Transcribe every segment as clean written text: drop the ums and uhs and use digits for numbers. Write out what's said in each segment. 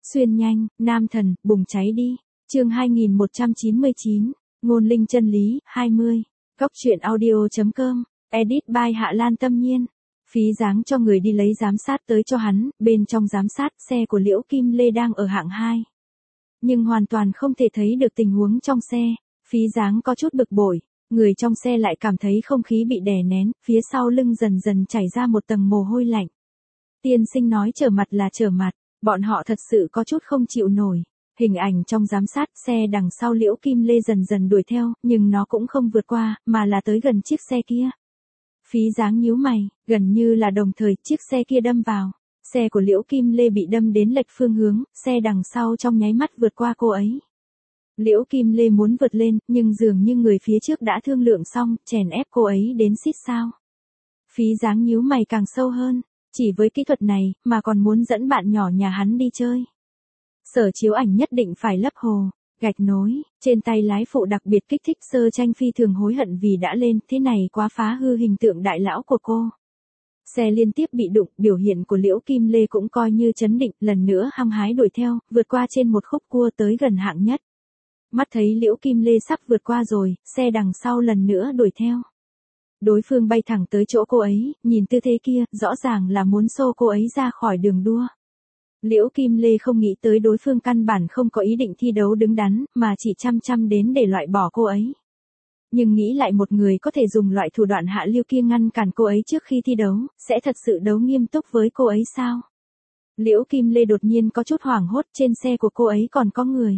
Xuyên nhanh, nam thần, bùng cháy đi. Chương 2199, ngôn linh chân lý, 20. Góc truyện audio.com, edit by Hạ Lan Tâm Nhiên. Phí dáng cho người đi lấy giám sát tới cho hắn, bên trong giám sát xe của Liễu Kim Lê đang ở hạng 2. Nhưng hoàn toàn không thể thấy được tình huống trong xe, Phí dáng có chút bực bội, người trong xe lại cảm thấy không khí bị đè nén, phía sau lưng dần dần chảy ra một tầng mồ hôi lạnh. Tiên sinh nói trở mặt là trở mặt, bọn họ thật sự có chút không chịu nổi. Hình ảnh trong giám sát xe đằng sau Liễu Kim Lê dần dần đuổi theo, nhưng nó cũng không vượt qua, mà là tới gần chiếc xe kia. Phí dáng nhíu mày, gần như là đồng thời chiếc xe kia đâm vào. Xe của Liễu Kim Lê bị đâm đến lệch phương hướng, xe đằng sau trong nháy mắt vượt qua cô ấy. Liễu Kim Lê muốn vượt lên, nhưng dường như người phía trước đã thương lượng xong, chèn ép cô ấy đến xít sao. Phí dáng nhíu mày càng sâu hơn, chỉ với kỹ thuật này, mà còn muốn dẫn bạn nhỏ nhà hắn đi chơi. Sở chiếu ảnh nhất định phải lấp hồ, gạch nối, trên tay lái phụ đặc biệt kích thích Sơ Tranh phi thường hối hận vì đã lên, thế này quá phá hư hình tượng đại lão của cô. Xe liên tiếp bị đụng, biểu hiện của Liễu Kim Lê cũng coi như chấn định, lần nữa hăng hái đuổi theo, vượt qua trên một khúc cua tới gần hạng nhất. Mắt thấy Liễu Kim Lê sắp vượt qua rồi, xe đằng sau lần nữa đuổi theo. Đối phương bay thẳng tới chỗ cô ấy, nhìn tư thế kia, rõ ràng là muốn xô cô ấy ra khỏi đường đua. Liễu Kim Lê không nghĩ tới đối phương căn bản không có ý định thi đấu đứng đắn, mà chỉ chăm đến để loại bỏ cô ấy. Nhưng nghĩ lại một người có thể dùng loại thủ đoạn hạ lưu kia ngăn cản cô ấy trước khi thi đấu, sẽ thật sự đấu nghiêm túc với cô ấy sao? Liễu Kim Lê đột nhiên có chút hoảng hốt, trên xe của cô ấy còn có người.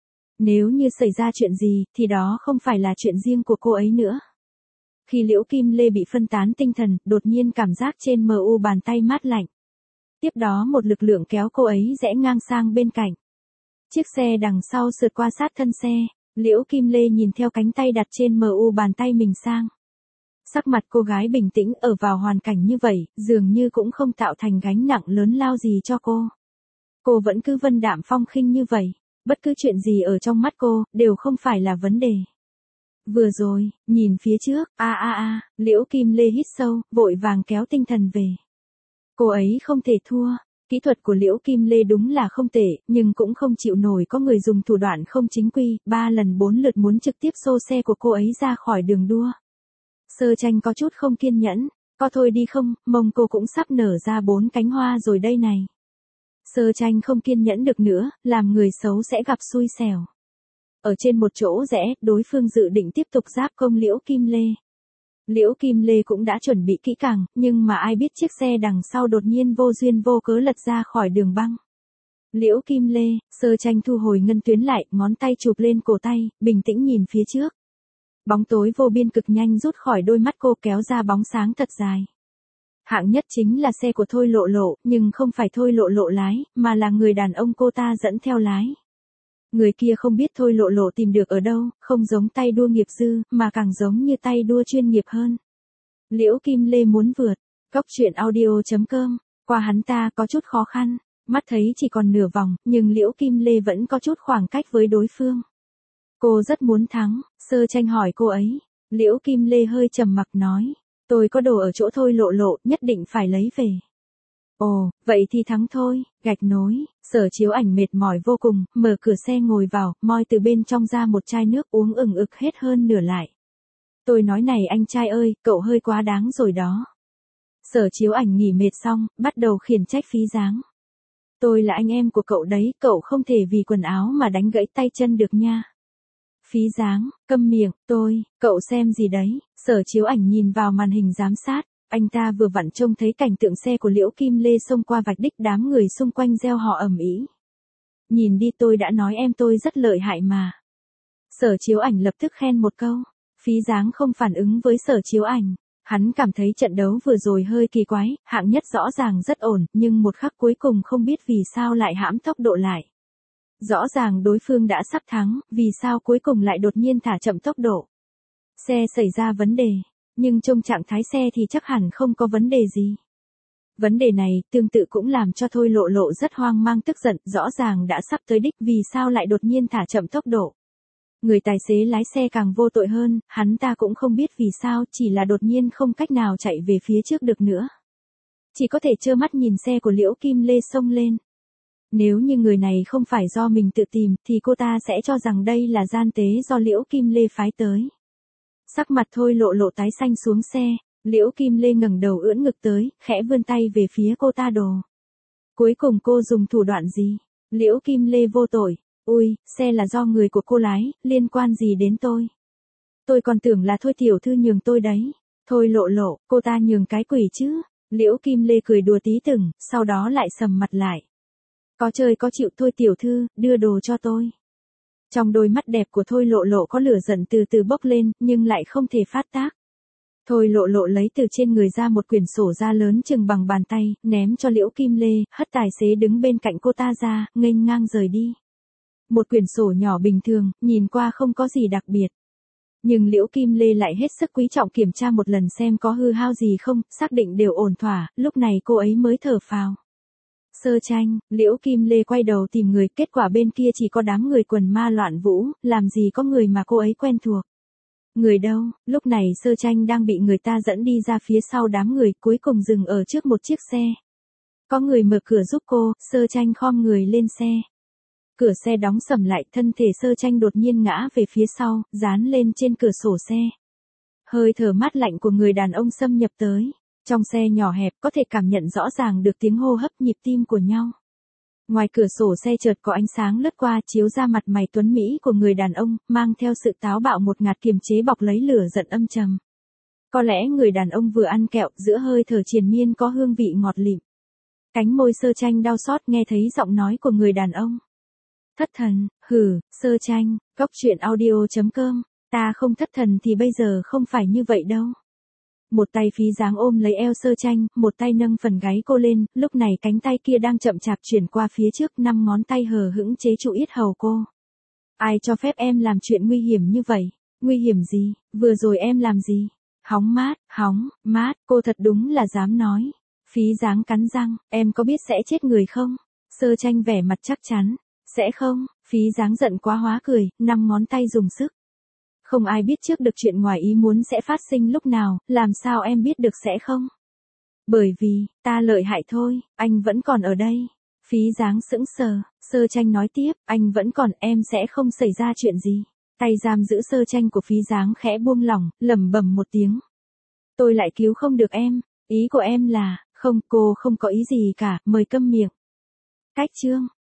Nếu như xảy ra chuyện gì, thì đó không phải là chuyện riêng của cô ấy nữa. Khi Liễu Kim Lê bị phân tán tinh thần, đột nhiên cảm giác trên mu bàn tay mát lạnh. Tiếp đó một lực lượng kéo cô ấy rẽ ngang sang bên cạnh. Chiếc xe đằng sau sượt qua sát thân xe, Liễu Kim Lê nhìn theo cánh tay đặt trên mu bàn tay mình sang. Sắc mặt cô gái bình tĩnh ở vào hoàn cảnh như vậy, dường như cũng không tạo thành gánh nặng lớn lao gì cho cô. Cô vẫn cứ vân đạm phong khinh như vậy, bất cứ chuyện gì ở trong mắt cô, đều không phải là vấn đề. Vừa rồi, nhìn phía trước, Liễu Kim Lê hít sâu, vội vàng kéo tinh thần về. Cô ấy không thể thua, kỹ thuật của Liễu Kim Lê đúng là không tệ, nhưng cũng không chịu nổi có người dùng thủ đoạn không chính quy, 3 lần 4 lượt muốn trực tiếp xô xe của cô ấy ra khỏi đường đua. Sơ Tranh có chút không kiên nhẫn, có thôi đi không, mông cô cũng sắp nở ra 4 cánh hoa rồi đây này. Sơ Tranh không kiên nhẫn được nữa, làm người xấu sẽ gặp xui xẻo. Ở trên một chỗ rẽ, đối phương dự định tiếp tục giáp công Liễu Kim Lê. Liễu Kim Lê cũng đã chuẩn bị kỹ càng, nhưng mà ai biết chiếc xe đằng sau đột nhiên vô duyên vô cớ lật ra khỏi đường băng. Liễu Kim Lê, Sơ Tranh thu hồi ngân tuyến lại, ngón tay chụp lên cổ tay, bình tĩnh nhìn phía trước. Bóng tối vô biên cực nhanh rút khỏi đôi mắt cô kéo ra bóng sáng thật dài. Hạng nhất chính là xe của Thôi Lộ Lộ, nhưng không phải Thôi Lộ Lộ lái, mà là người đàn ông cô ta dẫn theo lái. Người kia không biết Thôi Lộ Lộ tìm được ở đâu, không giống tay đua nghiệp dư, mà càng giống như tay đua chuyên nghiệp hơn. Liễu Kim Lê muốn vượt, góc truyện audio.com, qua hắn ta có chút khó khăn, mắt thấy chỉ còn nửa vòng, nhưng Liễu Kim Lê vẫn có chút khoảng cách với đối phương. Cô rất muốn thắng, Sơ Tranh hỏi cô ấy. Liễu Kim Lê hơi trầm mặc nói, tôi có đồ ở chỗ Thôi Lộ Lộ, nhất định phải lấy về. Ồ, vậy thì thắng thôi, gạch nối, Sở chiếu ảnh mệt mỏi vô cùng, mở cửa xe ngồi vào, moi từ bên trong ra một chai nước uống ừng ực hết hơn nửa lại. Tôi nói này anh trai ơi, cậu hơi quá đáng rồi đó. Sở chiếu ảnh nghỉ mệt xong, bắt đầu khiển trách Phí dáng. Tôi là anh em của cậu đấy, cậu không thể vì quần áo mà đánh gãy tay chân được nha. Phí dáng, câm miệng, cậu xem gì đấy, Sở chiếu ảnh nhìn vào màn hình giám sát. Anh ta vừa vặn trông thấy cảnh tượng xe của Liễu Kim Lê xông qua vạch đích, đám người xung quanh reo hò ầm ĩ. Nhìn đi, tôi đã nói em tôi rất lợi hại mà. Sở chiếu ảnh lập tức khen một câu. Phí dáng không phản ứng với Sở chiếu ảnh. Hắn cảm thấy trận đấu vừa rồi hơi kỳ quái, hạng nhất rõ ràng rất ổn, nhưng một khắc cuối cùng không biết vì sao lại hãm tốc độ lại. Rõ ràng đối phương đã sắp thắng, vì sao cuối cùng lại đột nhiên thả chậm tốc độ. Xe xảy ra vấn đề. Nhưng trong trạng thái xe thì chắc hẳn không có vấn đề gì. Vấn đề này tương tự cũng làm cho Thôi Lộ Lộ rất hoang mang tức giận, rõ ràng đã sắp tới đích vì sao lại đột nhiên thả chậm tốc độ. Người tài xế lái xe càng vô tội hơn, hắn ta cũng không biết vì sao, chỉ là đột nhiên không cách nào chạy về phía trước được nữa. Chỉ có thể trơ mắt nhìn xe của Liễu Kim Lê xông lên. Nếu như người này không phải do mình tự tìm thì cô ta sẽ cho rằng đây là gian tế do Liễu Kim Lê phái tới. Sắc mặt Thôi Lộ Lộ tái xanh xuống xe, Liễu Kim Lê ngẩng đầu ưỡn ngực tới, khẽ vươn tay về phía cô ta đồ. Cuối cùng cô dùng thủ đoạn gì? Liễu Kim Lê vô tội, ui, xe là do người của cô lái, liên quan gì đến tôi? Tôi còn tưởng là Thôi tiểu thư nhường tôi đấy. Thôi Lộ Lộ, cô ta nhường cái quỷ chứ? Liễu Kim Lê cười đùa tí từng, sau đó lại sầm mặt lại. Có chơi có chịu Thôi tiểu thư, đưa đồ cho tôi. Trong đôi mắt đẹp của Thôi Lộ Lộ có lửa giận từ từ bốc lên, nhưng lại không thể phát tác. Thôi Lộ Lộ lấy từ trên người ra một quyển sổ da lớn chừng bằng bàn tay, ném cho Liễu Kim Lê, hất tài xế đứng bên cạnh cô ta ra, nghênh ngang rời đi. Một quyển sổ nhỏ bình thường, nhìn qua không có gì đặc biệt. Nhưng Liễu Kim Lê lại hết sức quý trọng kiểm tra một lần xem có hư hao gì không, xác định đều ổn thỏa, lúc này cô ấy mới thở phào. Sơ Tranh, Liễu Kim Lê quay đầu tìm người, kết quả bên kia chỉ có đám người quần ma loạn vũ, làm gì có người mà cô ấy quen thuộc. Người đâu, lúc này Sơ Tranh đang bị người ta dẫn đi ra phía sau đám người, cuối cùng dừng ở trước một chiếc xe. Có người mở cửa giúp cô, Sơ Tranh khom người lên xe. Cửa xe đóng sầm lại, thân thể Sơ Tranh đột nhiên ngã về phía sau, dán lên trên cửa sổ xe. Hơi thở mát lạnh của người đàn ông xâm nhập tới. Trong xe nhỏ hẹp có thể cảm nhận rõ ràng được tiếng hô hấp nhịp tim của nhau. Ngoài cửa sổ xe chợt có ánh sáng lướt qua chiếu ra mặt mày tuấn Mỹ của người đàn ông, mang theo sự táo bạo một ngạt kiềm chế bọc lấy lửa giận âm trầm. Có lẽ người đàn ông vừa ăn kẹo, giữa hơi thở triền miên có hương vị ngọt lịm. Cánh môi Sơ Tranh đau xót nghe thấy giọng nói của người đàn ông. Thất thần, hừ, Sơ Tranh, goctruyện.audio.com, ta không thất thần thì bây giờ không phải như vậy đâu. Một tay Phí Dáng ôm lấy eo Sơ Tranh, một tay nâng phần gáy cô lên, lúc này cánh tay kia đang chậm chạp chuyển qua phía trước, 5 ngón tay hờ hững chế trụ yết hầu cô. Ai cho phép em làm chuyện nguy hiểm như vậy? Nguy hiểm gì? Vừa rồi em làm gì? Hóng mát, cô thật đúng là dám nói. Phí Dáng cắn răng, em có biết sẽ chết người không? Sơ Tranh vẻ mặt chắc chắn, sẽ không, Phí Dáng giận quá hóa cười, 5 ngón tay dùng sức. Không ai biết trước được chuyện ngoài ý muốn sẽ phát sinh lúc nào, làm sao em biết được sẽ không? Bởi vì, ta lợi hại thôi, anh vẫn còn ở đây. Phí Dáng sững sờ, Sơ Tranh nói tiếp, anh vẫn còn, em sẽ không xảy ra chuyện gì. Tay giam giữ Sơ Tranh của Phí Dáng khẽ buông lỏng, lẩm bẩm một tiếng. Tôi lại cứu không được em, ý của em là, không, cô không có ý gì cả, mời câm miệng. Cách chương.